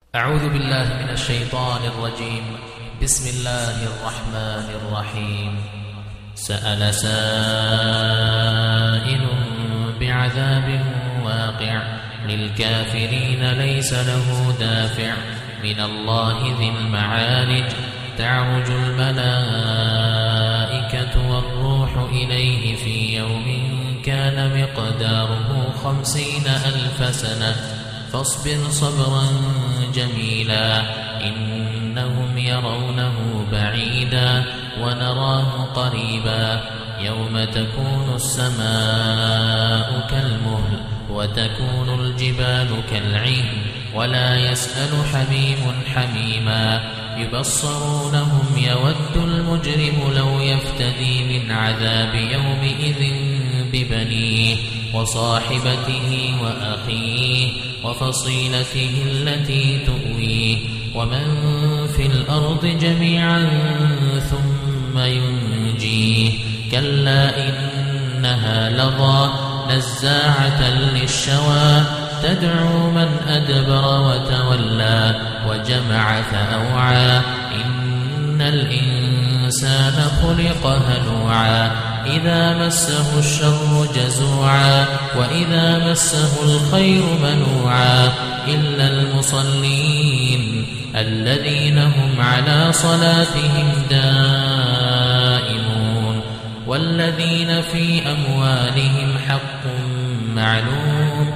أعوذ بالله من الشيطان الرجيم. بسم الله الرحمن الرحيم. سأل سائل بعذاب واقع للكافرين ليس له دافع من الله ذي المعارج تعرج الملائكة والروح إليه في يوم كان مقداره 50,000 سنة فاصبر صبرا جميلا إنهم يرونه بعيدا ونراه قريبا يوم تكون السماء كالمهل وتكون الجبال كالعهن ولا يسأل حميم حميما يبصرونهم يود المجرم لو يفتدي من عذاب يومئذ ببنيه وصاحبته وأخيه وفصيلته التي تؤويه ومن في الأرض جميعا ثم ينجيه كلا إنها لظى نزاعة للشوى تدعو من أدبر وتولى وجمع فأوعى إن الإنسان خلق هلوعا إذا مسه الشر جزوعا وإذا مسه الخير منوعا إلا المصلين الذين هم على صلاتهم دائمون والذين في أموالهم حق معلوم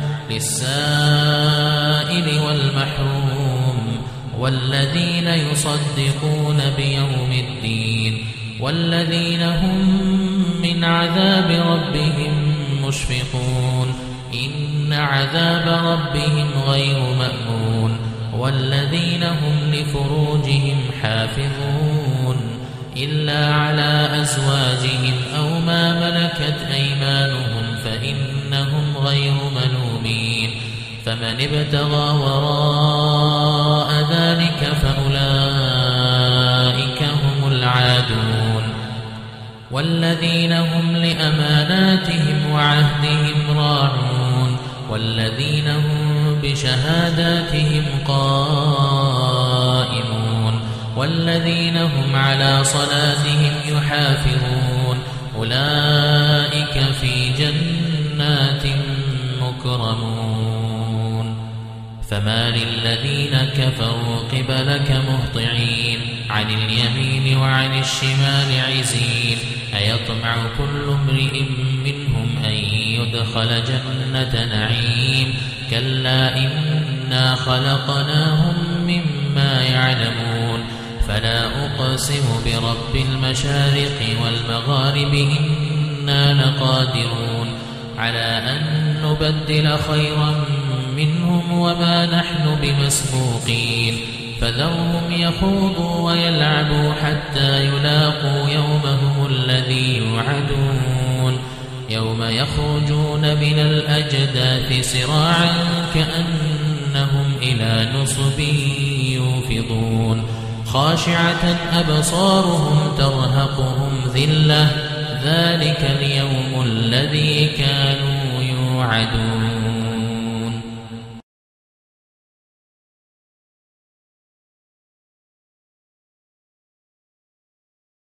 للسائل والمحروم والذين يصدقون بيوم الدين والذين هم من عذاب ربهم مشفقون إن عذاب ربهم غير مأمون والذين هم لفروجهم حافظون إلا على أزواجهم أو ما ملكت أيمانهم فإنهم غير ملومين فمن ابتغى وراء ذلك فأولئك هم العادون والذين هم لأماناتهم وعهدهم راعون والذين هم بشهاداتهم قائمون والذين هم على صلاتهم يحافظون أولئك في جنات مكرمون فمال الذين كفروا قبلك مهطعين عن اليمين وعن الشمال عزين أيطمع كل امرئ منهم أن يدخل جنة نعيم كلا إنا خلقناهم مما يعلمون فلا أقسم برب المشارق والمغارب إنا لقادرون على أن نبدل خيرا منهم وما نحن بمسبوقين فذرهم يخوضوا ويلعبوا حتى يلاقوا يومهم الذي يوعدون يوم يخرجون من الأجداث سراعا كأنهم إلى نصب يوفضون خاشعة أبصارهم ترهقهم ذلة ذلك اليوم الذي كانوا يوعدون